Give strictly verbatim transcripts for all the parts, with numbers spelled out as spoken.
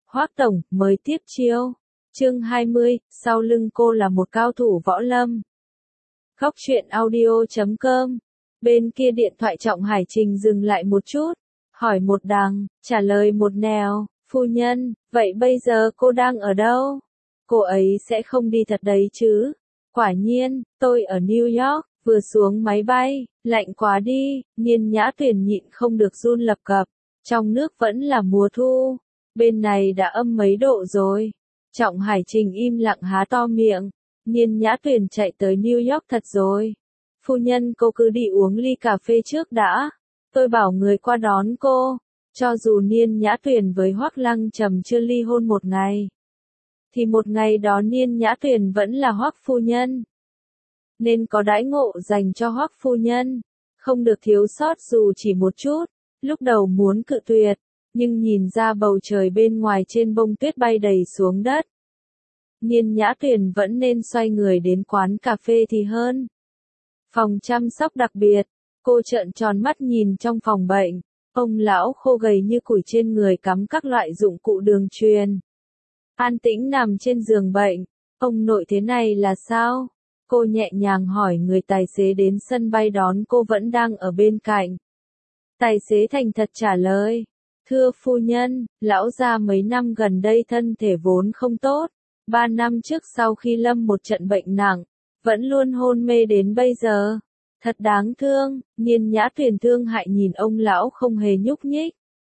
Hoác Tổng, mới tiếp chiêu. Chương hai mươi, sau lưng cô là một cao thủ võ lâm. Góc truyện audio chấm com. Bên kia điện thoại Trọng Hải Trình dừng lại một chút, hỏi một đằng, trả lời một nẻo, phu nhân, vậy bây giờ cô đang ở đâu? Cô ấy sẽ không đi thật đấy chứ? Quả nhiên, tôi ở New York, vừa xuống máy bay, lạnh quá đi, Nhiên Nhã Tuyền nhịn không được run lập cập, trong nước vẫn là mùa thu, bên này đã âm mấy độ rồi. Trọng Hải Trình im lặng há to miệng, Nhiên Nhã Tuyền chạy tới New York thật rồi. Phu nhân cô cứ đi uống ly cà phê trước đã, tôi bảo người qua đón cô. Cho dù Nhiên Nhã Tuyền với Hoác Lăng Trầm chưa ly hôn một ngày, thì một ngày đó Nhiên Nhã Tuyền vẫn là Hoác phu nhân, nên có đãi ngộ dành cho Hoác phu nhân, không được thiếu sót dù chỉ một chút. Lúc đầu muốn cự tuyệt, nhưng nhìn ra bầu trời bên ngoài trên bông tuyết bay đầy xuống đất, Nhiên Nhã Tuyền vẫn nên xoay người đến quán cà phê thì hơn. Phòng chăm sóc đặc biệt, cô trợn tròn mắt nhìn trong phòng bệnh, ông lão khô gầy như củi trên người cắm các loại dụng cụ đường truyền. An tĩnh nằm trên giường bệnh, ông nội thế này là sao? Cô nhẹ nhàng hỏi người tài xế đến sân bay đón cô vẫn đang ở bên cạnh. Tài xế thành thật trả lời, thưa phu nhân, lão gia mấy năm gần đây thân thể vốn không tốt, ba năm trước sau khi lâm một trận bệnh nặng, vẫn luôn hôn mê đến bây giờ. Thật đáng thương, Nhiên Nhã Tuyền thương hại nhìn ông lão không hề nhúc nhích.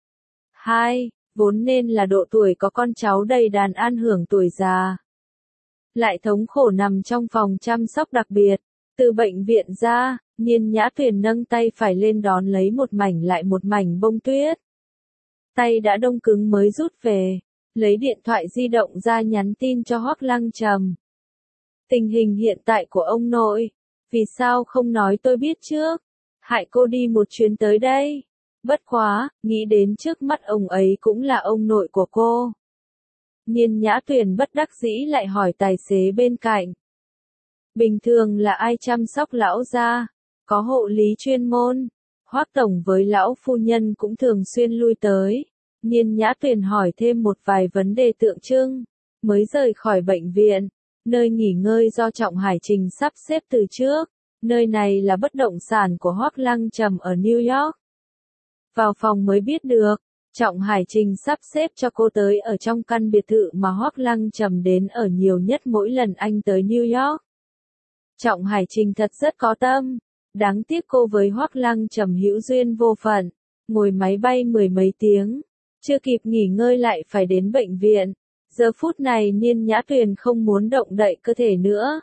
Hai, vốn nên là độ tuổi có con cháu đầy đàn an hưởng tuổi già, lại thống khổ nằm trong phòng chăm sóc đặc biệt. Từ bệnh viện ra, Nhiên Nhã Tuyền nâng tay phải lên đón lấy một mảnh lại một mảnh bông tuyết. Tay đã đông cứng mới rút về, lấy điện thoại di động ra nhắn tin cho Hoác Lăng Trầm. Tình hình hiện tại của ông nội, vì sao không nói tôi biết trước, hại cô đi một chuyến tới đây. Bất quá, nghĩ đến trước mắt ông ấy cũng là ông nội của cô. Nhiên Nhã Tuyền bất đắc dĩ lại hỏi tài xế bên cạnh. Bình thường là ai chăm sóc lão gia? Có hộ lý chuyên môn. Hoác Tổng với lão phu nhân cũng thường xuyên lui tới. Nhiên Nhã Tuyền hỏi thêm một vài vấn đề tượng trưng. Mới rời khỏi bệnh viện, nơi nghỉ ngơi do Trọng Hải Trình sắp xếp từ trước. Nơi này là bất động sản của Hoác Lăng Trầm ở New York. Vào phòng mới biết được, Trọng Hải Trình sắp xếp cho cô tới ở trong căn biệt thự mà Hoác Lăng Trầm đến ở nhiều nhất mỗi lần anh tới New York. Trọng Hải Trình thật rất có tâm, đáng tiếc cô với Hoác Lăng Trầm hữu duyên vô phận, ngồi máy bay mười mấy tiếng, chưa kịp nghỉ ngơi lại phải đến bệnh viện. Giờ phút này Nhiên Nhã Tuyền không muốn động đậy cơ thể nữa.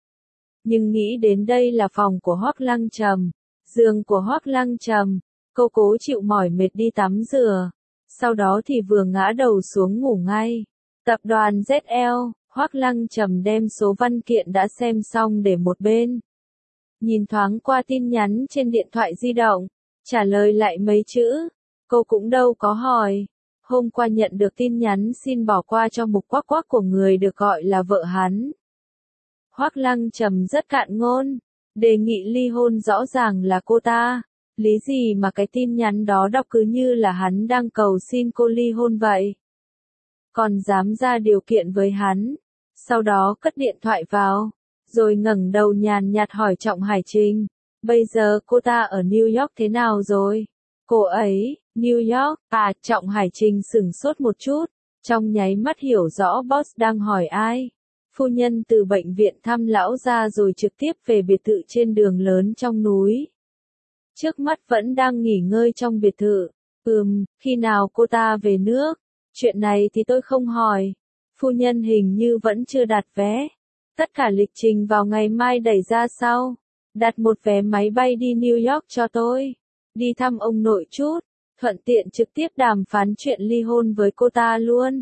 Nhưng nghĩ đến đây là phòng của Hoác Lăng Trầm, giường của Hoác Lăng Trầm, cô cố chịu mỏi mệt đi tắm rửa, sau đó thì vừa ngã đầu xuống ngủ ngay. Tập đoàn Z L, Hoác Lăng Trầm đem số văn kiện đã xem xong để một bên. Nhìn thoáng qua tin nhắn trên điện thoại di động, trả lời lại mấy chữ, cô cũng đâu có hỏi. Hôm qua nhận được tin nhắn xin bỏ qua cho Mục Quắc Quắc của người được gọi là vợ hắn. Hoác Lăng Trầm rất cạn ngôn, đề nghị ly hôn rõ ràng là cô ta, lý gì mà cái tin nhắn đó đọc cứ như là hắn đang cầu xin cô ly hôn vậy. Còn dám ra điều kiện với hắn, sau đó cất điện thoại vào, rồi ngẩng đầu nhàn nhạt hỏi Trọng Hải Trình, bây giờ cô ta ở New York thế nào rồi? Cô ấy, New York, à, Trọng Hải Trình sửng sốt một chút, trong nháy mắt hiểu rõ boss đang hỏi ai. Phu nhân từ bệnh viện thăm lão ra rồi trực tiếp về biệt thự trên đường lớn trong núi. Trước mắt vẫn đang nghỉ ngơi trong biệt thự. Ừm, khi nào cô ta về nước? Chuyện này thì tôi không hỏi. Phu nhân hình như vẫn chưa đặt vé. Tất cả lịch trình vào ngày mai đẩy ra sau. Đặt một vé máy bay đi New York cho tôi. Đi thăm ông nội chút, thuận tiện trực tiếp đàm phán chuyện ly hôn với cô ta luôn.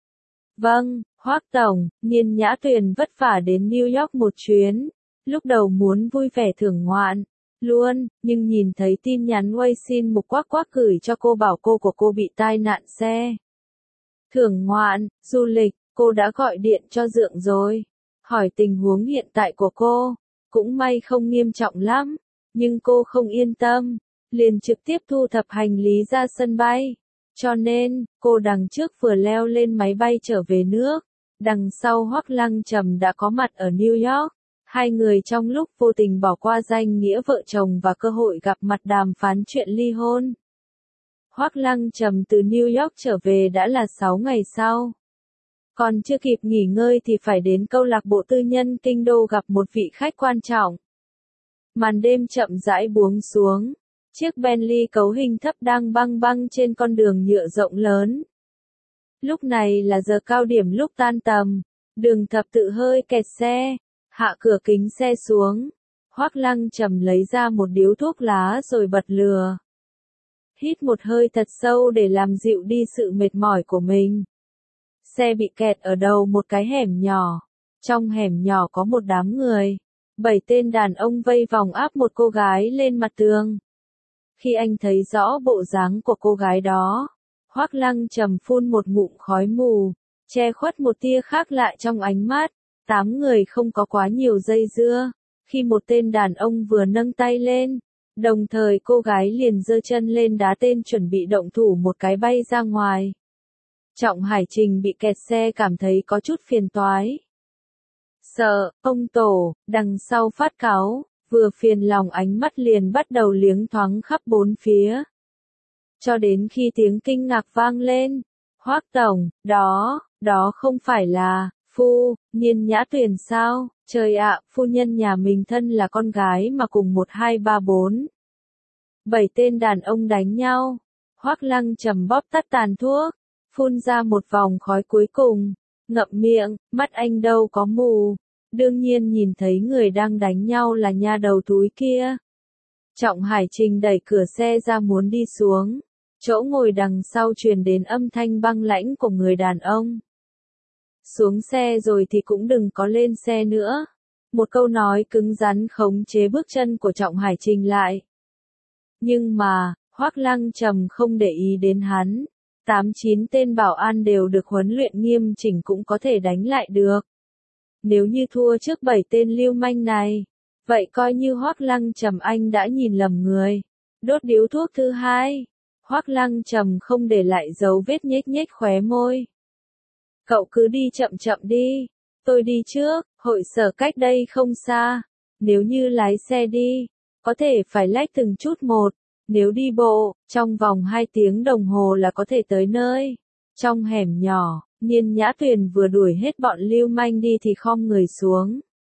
Vâng, Hoác Tổng, Nhiên Nhã Tuyền vất vả đến New York một chuyến. Lúc đầu muốn vui vẻ thưởng ngoạn luôn, nhưng nhìn thấy tin nhắn Wei xin Mục Quắc Quắc gửi cho cô bảo cô của cô bị tai nạn xe. Thưởng ngoạn, du lịch, cô đã gọi điện cho Dượng rồi. Hỏi tình huống hiện tại của cô, cũng may không nghiêm trọng lắm, nhưng cô không yên tâm, liền trực tiếp thu thập hành lý ra sân bay. Cho nên, cô đằng trước vừa leo lên máy bay trở về nước, đằng sau Hoắc Lăng Trầm đã có mặt ở New York. Hai người trong lúc vô tình bỏ qua danh nghĩa vợ chồng và cơ hội gặp mặt đàm phán chuyện ly hôn. Hoắc Lăng Trầm từ New York trở về đã là sáu ngày sau. Còn chưa kịp nghỉ ngơi thì phải đến câu lạc bộ tư nhân kinh đô gặp một vị khách quan trọng. Màn đêm chậm rãi buông xuống. Chiếc Bentley cấu hình thấp đang băng băng trên con đường nhựa rộng lớn. Lúc này là giờ cao điểm lúc tan tầm. Đường thập tự hơi kẹt xe. Hạ cửa kính xe xuống. Hoắc Lăng Trầm lấy ra một điếu thuốc lá rồi bật lửa. Hít một hơi thật sâu để làm dịu đi sự mệt mỏi của mình. Xe bị kẹt ở đầu một cái hẻm nhỏ. Trong hẻm nhỏ có một đám người. Bảy tên đàn ông vây vòng áp một cô gái lên mặt tường. Khi anh thấy rõ bộ dáng của cô gái đó, Hoắc Lăng Trầm phun một ngụm khói mù, che khuất một tia khác lạ trong ánh mắt. Tám người không có quá nhiều dây dưa. Khi một tên đàn ông vừa nâng tay lên, đồng thời cô gái liền giơ chân lên đá tên chuẩn bị động thủ một cái bay ra ngoài. Trọng Hải Trình bị kẹt xe cảm thấy có chút phiền toái. Sợ, ông tổ, đằng sau phát cáu, vừa phiền lòng ánh mắt liền bắt đầu liếng thoáng khắp bốn phía. Cho đến khi tiếng kinh ngạc vang lên, Hoắc tổng, đó, đó không phải là, phu, Nhiên Nhã Tuyền sao, trời ạ, phu nhân nhà mình thân là con gái mà cùng một hai ba bốn. Bảy tên đàn ông đánh nhau, Hoắc Lăng Trầm bóp tắt tàn thuốc, phun ra một vòng khói cuối cùng, ngậm miệng, mắt anh đâu có mù, đương nhiên nhìn thấy người đang đánh nhau là nha đầu túi kia. Trọng Hải Trình đẩy cửa xe ra muốn đi xuống, chỗ ngồi đằng sau truyền đến âm thanh băng lãnh của người đàn ông. Xuống xe rồi thì cũng đừng có lên xe nữa. Một câu nói cứng rắn khống chế bước chân của Trọng Hải Trình lại. Nhưng mà, Hoắc Lăng Trầm không để ý đến hắn. Tám chín tên bảo an đều được huấn luyện nghiêm chỉnh cũng có thể đánh lại được. Nếu như thua trước bảy tên lưu manh này, vậy coi như Hoắc Lăng Trầm anh đã nhìn lầm người. Đốt điếu thuốc thứ hai, Hoắc Lăng Trầm không để lại dấu vết nhếch nhếch khóe môi. Cậu cứ đi chậm chậm đi, tôi đi trước, hội sở cách đây không xa. Nếu như lái xe đi, có thể phải lách từng chút một. Nếu đi bộ, trong vòng hai tiếng đồng hồ là có thể tới nơi. Trong hẻm nhỏ, Nhiên Nhã Tuyền vừa đuổi hết bọn lưu manh đi thì khom người xuống.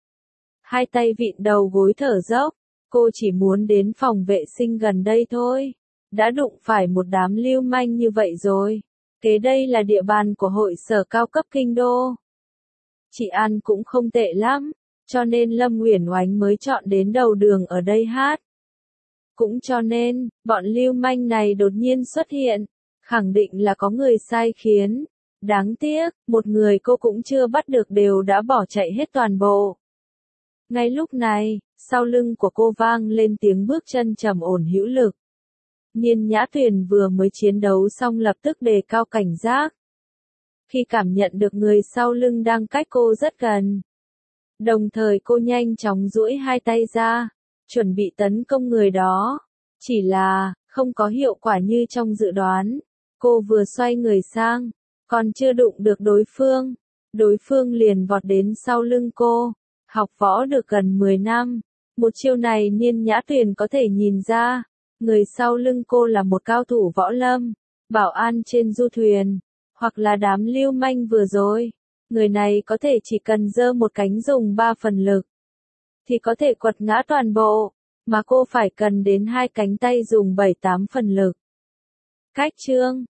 Hai tay vịn đầu gối thở dốc, cô chỉ muốn đến phòng vệ sinh gần đây thôi. Đã đụng phải một đám lưu manh như vậy rồi. Kế đây là địa bàn của hội sở cao cấp kinh đô. Chị An cũng không tệ lắm, cho nên Lâm Uyển Oánh mới chọn đến đầu đường ở đây hát. Cũng cho nên, bọn lưu manh này đột nhiên xuất hiện, khẳng định là có người sai khiến. Đáng tiếc, một người cô cũng chưa bắt được đều đã bỏ chạy hết toàn bộ. Ngay lúc này, sau lưng của cô vang lên tiếng bước chân trầm ổn hữu lực. Nhiên Nhã Tuyền vừa mới chiến đấu xong lập tức đề cao cảnh giác. Khi cảm nhận được người sau lưng đang cách cô rất gần. Đồng thời cô nhanh chóng duỗi hai tay ra, chuẩn bị tấn công người đó. Chỉ là, không có hiệu quả như trong dự đoán. Cô vừa xoay người sang, còn chưa đụng được đối phương. Đối phương liền vọt đến sau lưng cô. Học võ được gần mười năm. Một chiêu này Nhiên Nhã Tuyền có thể nhìn ra. Người sau lưng cô là một cao thủ võ lâm, bảo an trên du thuyền, hoặc là đám lưu manh vừa rồi. Người này có thể chỉ cần giơ một cánh dùng ba phần lực, thì có thể quật ngã toàn bộ, mà cô phải cần đến hai cánh tay dùng bảy tám phần lực. Cách chương